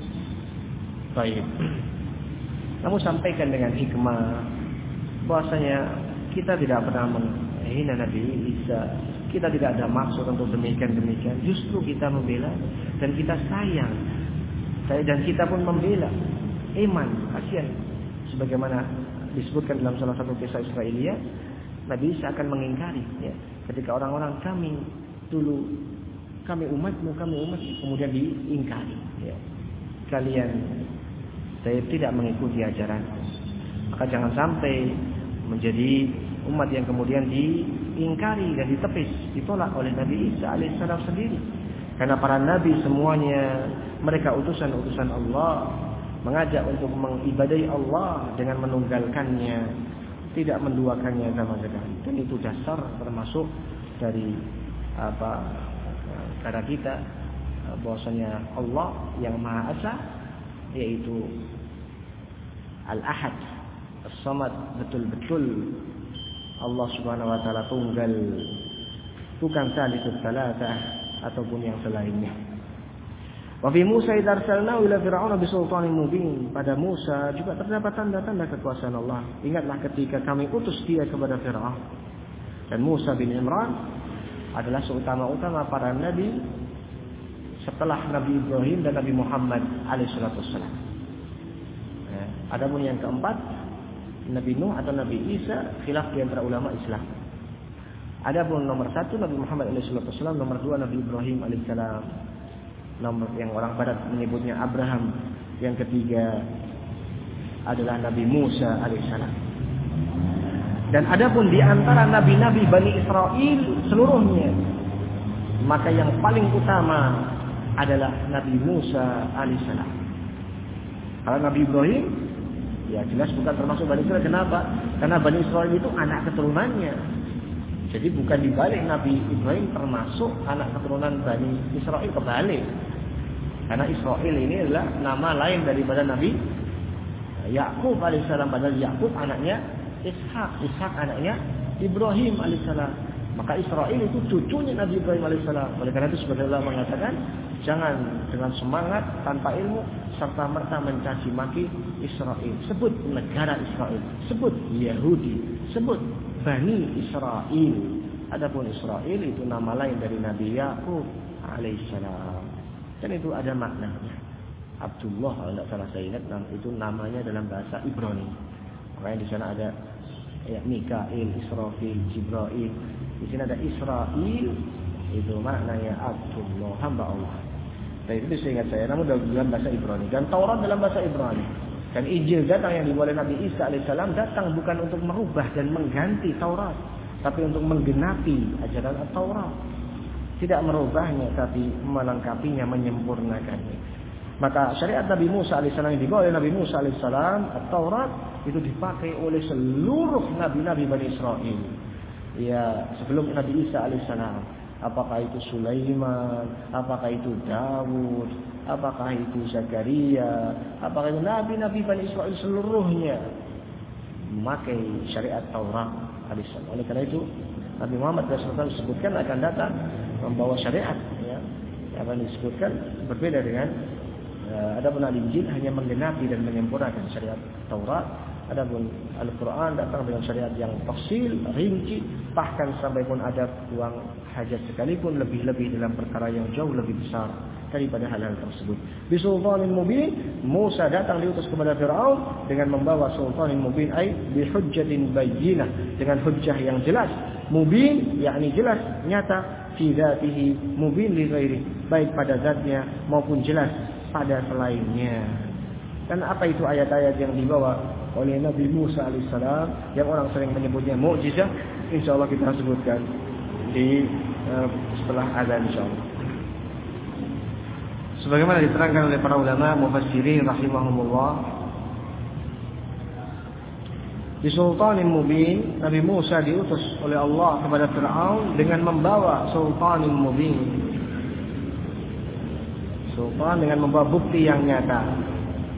S1: Baik. Namun sampaikan dengan hikmah bahwasanya kita tidak pernah menghina Nabi Isa. Kita tidak ada maksud untuk demikian-demikian. Justru kita membela dan kita sayang. Saya dan kita pun membela iman, kasihan. Sebagaimana disebutkan dalam salah satu kisah Israiliyah, Nabi Isa akan mengingkari, ya, ketika orang-orang kami dulu, kami umatmu, kami umatmu, kemudian diingkari. Ya. Kalian saya tidak mengikuti ajaran, maka jangan sampai menjadi umat yang kemudian diingkari dan ditepis, ditolak oleh Nabi Isa alaihissalam sendiri. Karena para nabi semuanya mereka utusan-utusan Allah, mengajak untuk mengibadahi Allah dengan menunggalkannya, tidak menduakannya sama sekali. Dan itu dasar termasuk dari apa cara kita bahwasanya Allah yang Maha Esa, yaitu Al-Ahad, As-Samad, betul-betul Allah Subhanahu wa taala tunggal, bukan salisus salasah ataupun yang selainnya. Wa fi Musa idh arsalnahu ila fir'auna bisultanin mubin. Pada Musa juga terdapat tanda-tanda kekuasaan Allah. Ingatlah ketika kami utus dia kepada Fir'aun. Dan Musa bin Imran adalah seutama-utama para nabi setelah Nabi Ibrahim dan Nabi Muhammad alaihi salatu wassalam. Ya. Adapun yang keempat, Nabi Nuh atau Nabi Isa, khilaf di antara ulama Islam. Adapun nomor satu Nabi Muhammad alaihi salatu wassalam, nomor dua Nabi Ibrahim alaihissalam, nomor yang orang Barat menyebutnya Abraham, yang ketiga adalah Nabi Musa alaihissalam. Dan adapun di antara nabi-nabi Bani Israel seluruhnya, maka yang paling utama adalah Nabi Musa alaihissalam. Kalau Nabi Ibrahim, ya jelas bukan termasuk Bani Israel. Kenapa? Karena Bani Israel itu anak keturunannya. Jadi bukan dibalik, Nabi Ibrahim termasuk anak keturunan Bani Israel, kebalik. Karena Israel ini adalah nama lain daripada Nabi Yakub alaihissalam. Padahal Yakub anaknya Ishak. Ishak anaknya Ibrahim alaihissalam. Maka Israil itu cucunya Nabi Ibrahim alaihissalam. Oleh karena itu sebagian ulama mengatakan jangan dengan semangat tanpa ilmu serta merta mencaci maki Israil. Sebut negara Israil, sebut Yahudi, sebut Bani Israil. Adapun Israil itu nama lain dari Nabi Yakub alaihissalam. Dan itu ada maknanya. Abdullah kalau tidak salah saya ingat itu namanya dalam bahasa Ibrani. Makanya di sana ada ya, Mikail, Israfil, Jibril. Di sini ada Israil, itu maknanya Abdullah, hamba Allah. Dan itu bisa ingat saya, namun dalam bahasa Ibrani. Dan Taurat dalam bahasa Ibrani. Dan Injil datang yang dibawa oleh Nabi Isa alaihissalam datang bukan untuk merubah dan mengganti Taurat, tapi untuk menggenapi ajaran Taurat. Tidak merubahnya, tapi melengkapinya, menyempurnakannya. Maka syariat Nabi Musa alaihissalam yang dibawa oleh Nabi Musa alaihissalam, Taurat itu dipakai oleh seluruh nabi-nabi Bani Israel. Ya, sebelum Nabi Isa alaihissalam, apakah itu Sulaiman, apakah itu Dawud, apakah itu Zakaria, apakah itu nabi-nabi Bani Israel seluruhnya memakai syariat Taurat alaihissalam. Oleh karena itu Nabi Muhammad shallallahu alaihi wasallam disebutkan akan datang membawa syariat, ya, yang disebutkan berbeda dengan uh, adapun Al-Injil hanya menggenapi dan menyempurnakan syariat Taurat. Adapun Al-Quran datang dengan syariat yang tafsil, rinci, bahkan sampai pun ada buang hajat sekalipun, lebih-lebih dalam perkara yang jauh lebih besar daripada hal-hal tersebut. Bisultanin mubin, Musa datang diutus kepada Fir'aun dengan membawa sultanin mubin, ay bihujjatin bayyinah, dengan hujjah yang jelas. Mubin, yakni jelas, nyata, fi dzatihi, mubin li ghairi, baik pada zatnya maupun jelas pada selainnya. Dan apa itu ayat-ayat yang dibawa oleh Nabi Musa alaihissalam yang orang sering menyebutnya mukjizat, insyaallah kita sebutkan di uh, setelah azan insyaallah. Sebagaimana diterangkan oleh para ulama mufassirin rahimahumullah, di sultanin mubin, Nabi Musa diutus oleh Allah kepada Fir'aun dengan membawa sultanin mubin, sultan dengan membawa bukti yang nyata.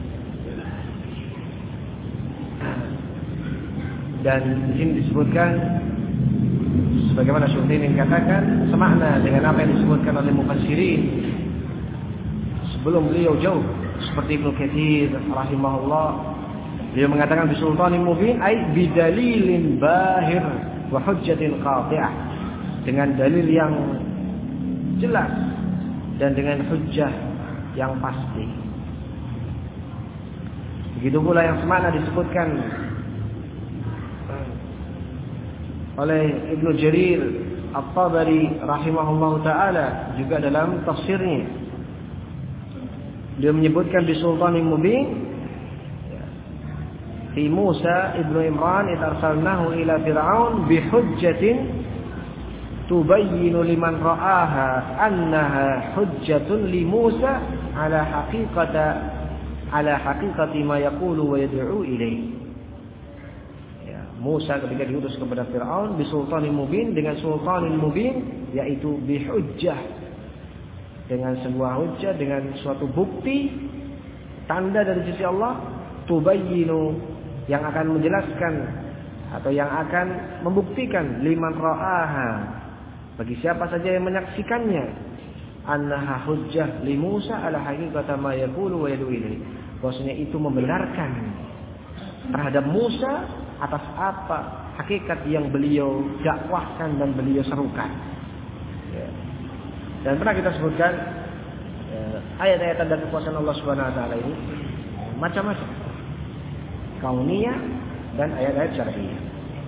S1: Dan di sini disebutkan sebagaimana Syuutin katakan semakna dengan apa yang disebutkan oleh mufassirin sebelum beliau jauh, seperti Ibnu Katsir rahimahullah, beliau mengatakan bisultanin mubin ay bidalilin bahir wa hujjatin qati'ah, dengan dalil yang jelas dan dengan hujjah yang pasti. Begitu pula yang semakna disebutkan oleh Ibnu Jarir At-Tabari rahimahullahu taala juga dalam tafsirnya. Dia menyebutkan di Sultanin Mubin fi Musa ibnu Imran arsalnahu ila Fir'aun bi hujjatin tubayyinu liman ra'aha annaha hujjatun li Musa ala haqiqata ala haqiqati ma yaqulu wa yad'u ilayhi. Musa ketika diutus kepada Fir'aun bisultanin mubin, dengan sultanin mubin, yaitu bihujjah, dengan sebuah hujjah, dengan suatu bukti tanda dari sisi Allah, tubayyinu, yang akan menjelaskan atau yang akan membuktikan liman ra'aha, bagi siapa saja yang menyaksikannya, annaha hujjah li Musa ala haqiqata ma yaqulu wa yad'u ilayhi, bahwasanya itu membenarkan terhadap Musa atas apa hakikat yang beliau dakwahkan dan beliau serukan. Ya. Dan pernah kita sebutkan ya, ayat-ayat tanda kekuasaan Allah Subhanahu Wa Taala ini macam-macam, kauniyah dan ayat-ayat syar'iyyah.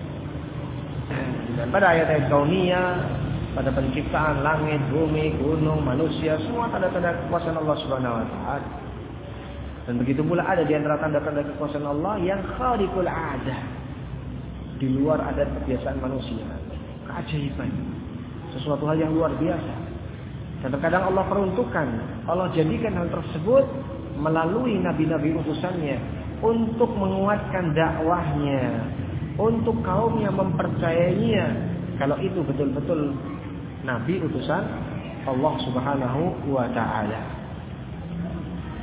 S1: Dan pada ayat-ayat kauniyah, pada penciptaan langit, bumi, gunung, manusia, semua tanda-tanda kekuasaan Allah Subhanahu Wa Taala. Dan begitu pula ada di antara tanda-tanda kekuasaan Allah yang khariqul 'adah, di luar adat kebiasaan manusia, keajaiban, sesuatu hal yang luar biasa. Dan terkadang Allah peruntukkan, Allah jadikan hal tersebut melalui nabi-nabi utusannya untuk menguatkan dakwahnya, untuk kaumnya mempercayainya kalau itu betul-betul nabi utusan Allah Subhanahu wa Ta'ala.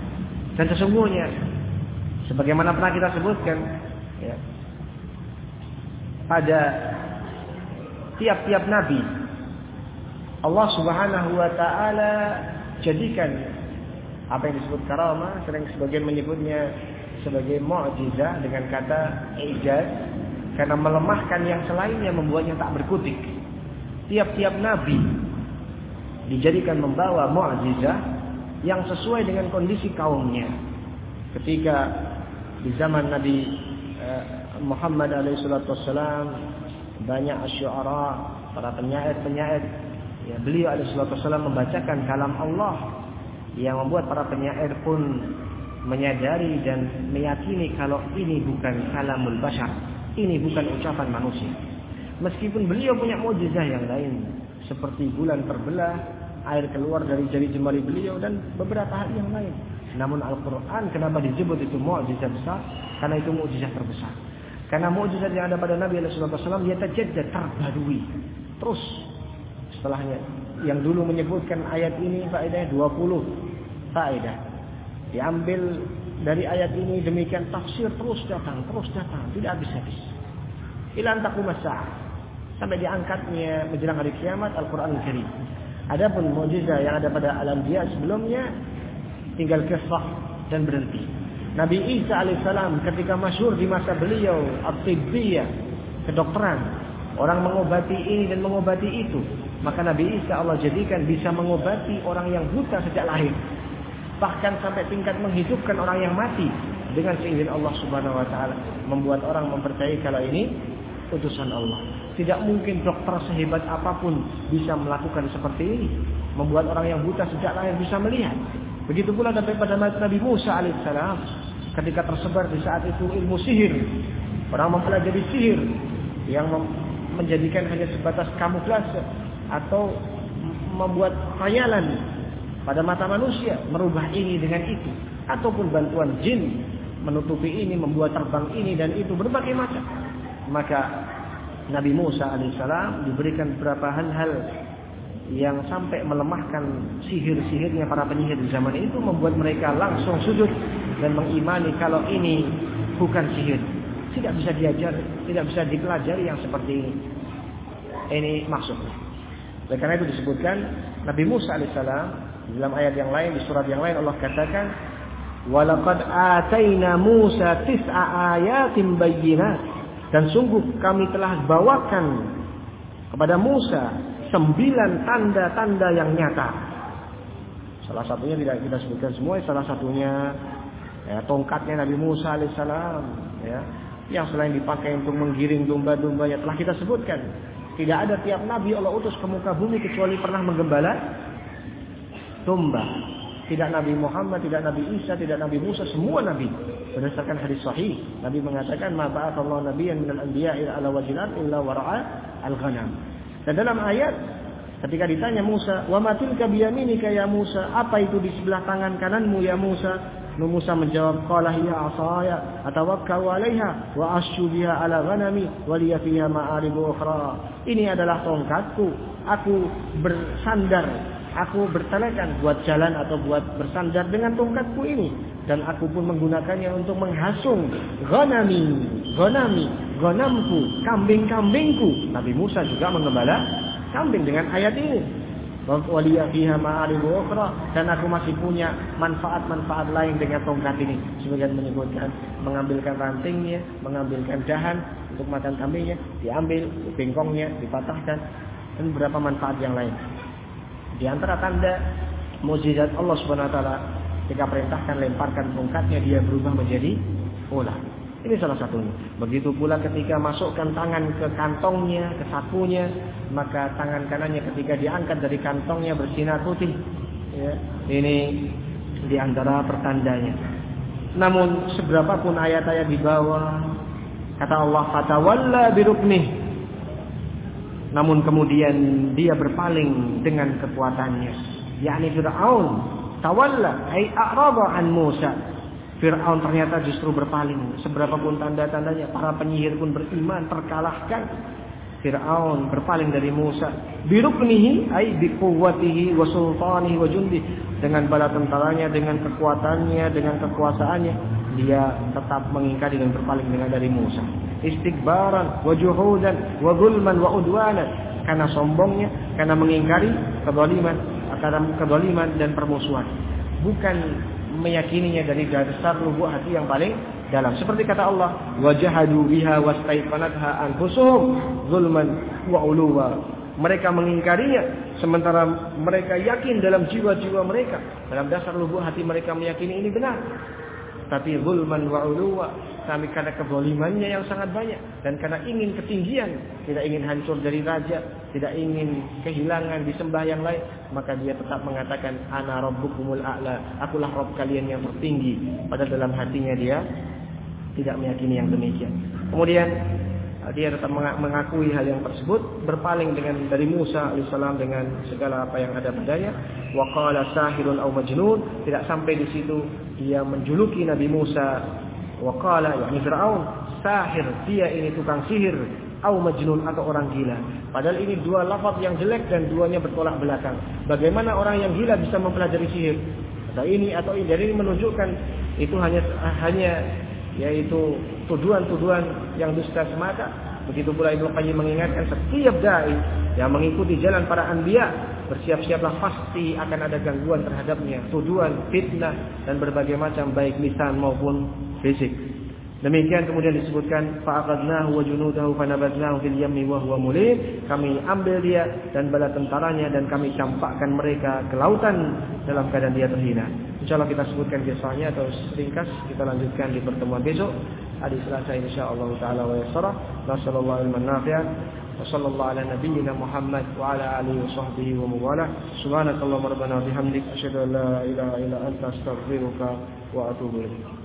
S1: Dan sesungguhnya sebagaimana pernah kita sebutkan, ya, pada tiap-tiap nabi Allah Subhanahu wa taala jadikan apa yang disebut karamah, sering sebagian menyebutnya sebagai mukjizah dengan kata ijaz, karena melemahkan yang selainnya, membuatnya tak berkutik. Tiap-tiap nabi dijadikan membawa mukjizah yang sesuai dengan kondisi kaumnya. Ketika di zaman Nabi Muhammad alaihi salatu wassalam banyak asy'ara, para penyair-penyair, ya, beliau alaihi salatu wassalam membacakan kalam Allah yang membuat para penyair pun menyadari dan meyakini kalau ini bukan kalamul bashar, ini bukan ucapan manusia. Meskipun beliau punya mukjizah yang lain, seperti bulan terbelah, air keluar dari jari jemari beliau dan beberapa hal yang lain. Namun Al-Quran kenapa disebut itu mukjizah besar? Karena itu mukjizah terbesar. Karena mukjizat yang ada pada Nabi sallallahu alaihi wasallam dia terjaddad, terbarui terus setelahnya. Yang dulu menyebutkan ayat ini faedahnya dua puluh faedah, diambil dari ayat ini, demikian tafsir terus datang, terus datang, tidak habis-habis. Ila taqum as-saah, sampai diangkatnya menjelang hari kiamat Al-Qur'an Al-Karim. Adapun mukjizat yang ada pada al-anbiya sebelumnya tinggal kisah dan berhenti. Nabi Isa alaihissalam ketika masyhur di masa beliau at-tibbiyah, kedokteran, orang mengobati ini dan mengobati itu, maka Nabi Isa Allah jadikan bisa mengobati orang yang buta sejak lahir, bahkan sampai tingkat menghidupkan orang yang mati dengan seizin Allah Subhanahu wa taala, membuat orang mempercayai kalau ini utusan Allah. Tidak mungkin dokter sehebat apapun bisa melakukan seperti ini, membuat orang yang buta sejak lahir bisa melihat. Begitu pula pada Nabi Musa alaihissalam ketika tersebar di saat itu ilmu sihir, orang mempelajari sihir yang menjadikan hanya sebatas kamuflase atau membuat khayalan pada mata manusia, merubah ini dengan itu, ataupun bantuan jin menutupi ini, membuat terbang ini dan itu, berbagai macam. Maka Nabi Musa alaihissalam diberikan beberapa hal-hal yang sampai melemahkan sihir-sihirnya para penyihir di zaman itu, membuat mereka langsung sujud dan mengimani kalau ini bukan sihir. Tidak bisa diajar, tidak bisa dipelajari yang seperti ini. Ini maksudnya. Oleh karena itu disebutkan Nabi Musa alaihissalam dalam ayat yang lain, di surat yang lain Allah katakan, "Walaqad ataina Musa tis'a ayatin bayyinat." Dan sungguh kami telah bawakan kepada Musa sembilan tanda-tanda yang nyata. Salah satunya tidak kita sebutkan semua, salah satunya ya, tongkatnya Nabi Musa alaihissalam, ya, yang selain dipakai untuk menggiring domba-dombanya telah kita sebutkan. Tidak ada tiap nabi Allah utus ke muka bumi kecuali pernah menggembala domba. Tidak Nabi Muhammad, tidak Nabi Isa, tidak Nabi Musa, semua nabi. Berdasarkan hadis sahih, Nabi mengatakan, "Ma ba'atsallahu nabiyyan minal anbiya'i ala wajhil ardi illa wara'a al-ghanam." Dan dalam ayat ketika ditanya Musa, "Wa ma tilka biyaminika ya Musa?" Apa itu di sebelah tangan kananmu ya Musa? Nabi Musa menjawab, "Qala hiya 'asaya atawakkau 'alaiha wa ashu biha 'ala ghanami wa liya fiha ma'aribu ukhra." Ini adalah tongkatku, aku bersandar, aku bertelekan buat jalan atau buat bersandar dengan tongkatku ini, dan aku pun menggunakannya untuk menghasung ghanami, ghanami, ghanamku, kambing-kambingku. Nabi Musa juga mengembala kambing dengan ayat ini. Waliya fiha ma'aribu ukhra, dan aku masih punya manfaat-manfaat lain dengan tongkat ini. Sebagian menyebutkan mengambilkan rantingnya, mengambilkan dahan untuk makan kambingnya, diambil bengkongnya, dipatahkan, dan beberapa manfaat yang lain. Di antara tanda mukjizat Allah Subhanahu wa taala, ketika perintahkan lemparkan tongkatnya, dia berubah menjadi ular. Ini salah satunya. Begitu pula ketika masukkan tangan ke kantongnya, ke sakunya, maka tangan kanannya ketika diangkat dari kantongnya bersinar putih. Ya, ini di antara pertandanya. Namun seberapapun ayat-ayat di bawah, kata Allah, "Fatawalla biruknih." Namun kemudian dia berpaling dengan kekuatannya. yakni Fir'aun tawalla ay a'rada an Musa. Fir'aun ternyata justru berpaling. Seberapapun tanda-tandanya, para penyihir pun beriman, terkalahkan. Fir'aun berpaling dari Musa. Biruknihi ay biquwwatihi wa sultanihi wa jundi. Dengan bala tentaranya, dengan kekuatannya, dengan kekuasaannya, dia tetap mengingkari dan berpaling dengan dari Musa. istikbaran wa juhudan wa zulman wa udwanan, karena sombongnya, karena mengingkari kezaliman, karena kezaliman dan permusuhan, bukan meyakininya dari dasar lubuk hati yang paling dalam. Seperti kata Allah, wajahadu biha wastaiqanatha anfusuhum zulman wa uluwa. Mereka mengingkarinya sementara mereka yakin dalam jiwa-jiwa mereka, dalam dasar lubuk hati mereka meyakini ini benar. Tapi zulman wa uluwa, kami karena kezalimannya yang sangat banyak dan karena ingin ketinggian, tidak ingin hancur dari raja, tidak ingin kehilangan disembah yang lain, maka dia tetap mengatakan ana rabbukumul a'la, akulah Rabb kalian yang tertinggi. Padahal dalam hatinya dia tidak meyakini yang demikian. Kemudian dia tetap mengakui hal yang tersebut, berpaling dengan dari Musa alaihissalam dengan segala apa yang ada padanya. Wa qala sahirun aw majnun, tidak sampai di situ dia menjuluki Nabi Musa. Wa qala yakni Fir'aun, sahir, dia ini tukang sihir, aw majnun atau orang gila. Padahal ini dua lafaz yang jelek dan duanya bertolak belakang. Bagaimana orang yang gila bisa mempelajari sihir? Atau ini atau ini. Jadi ini menunjukkan itu hanya hanya yaitu tuduhan-tuduhan yang dusta semata. Begitu pula Ibnu Qayyim mengingatkan setiap dai yang mengikuti jalan para anbiya, bersiap-siaplah pasti akan ada gangguan terhadapnya, tuduhan, fitnah dan berbagai macam baik lisan maupun fisik. Demikian kemudian disebutkan fa'aqadnahu wa junudahu fanabadnahu fil yammi wa huwa mulim. Kami ambil dia dan bala tentaranya dan kami campakkan mereka ke lautan dalam keadaan dia terhina. Insyaallah kita sebutkan kisahnya atau ringkas kita lanjutkan di pertemuan besok hari Selasa insyaallah taala wa yassara. Wassallallahu alaihi nafi'an wa sallallahu ala nabiyyina Muhammad wa ala alihi wa sahbihi wa mawala. Subhanakallahumma rabbana bihamdik asyhadu an la ilaha illa anta astaghfiruka wa atubu ilaik.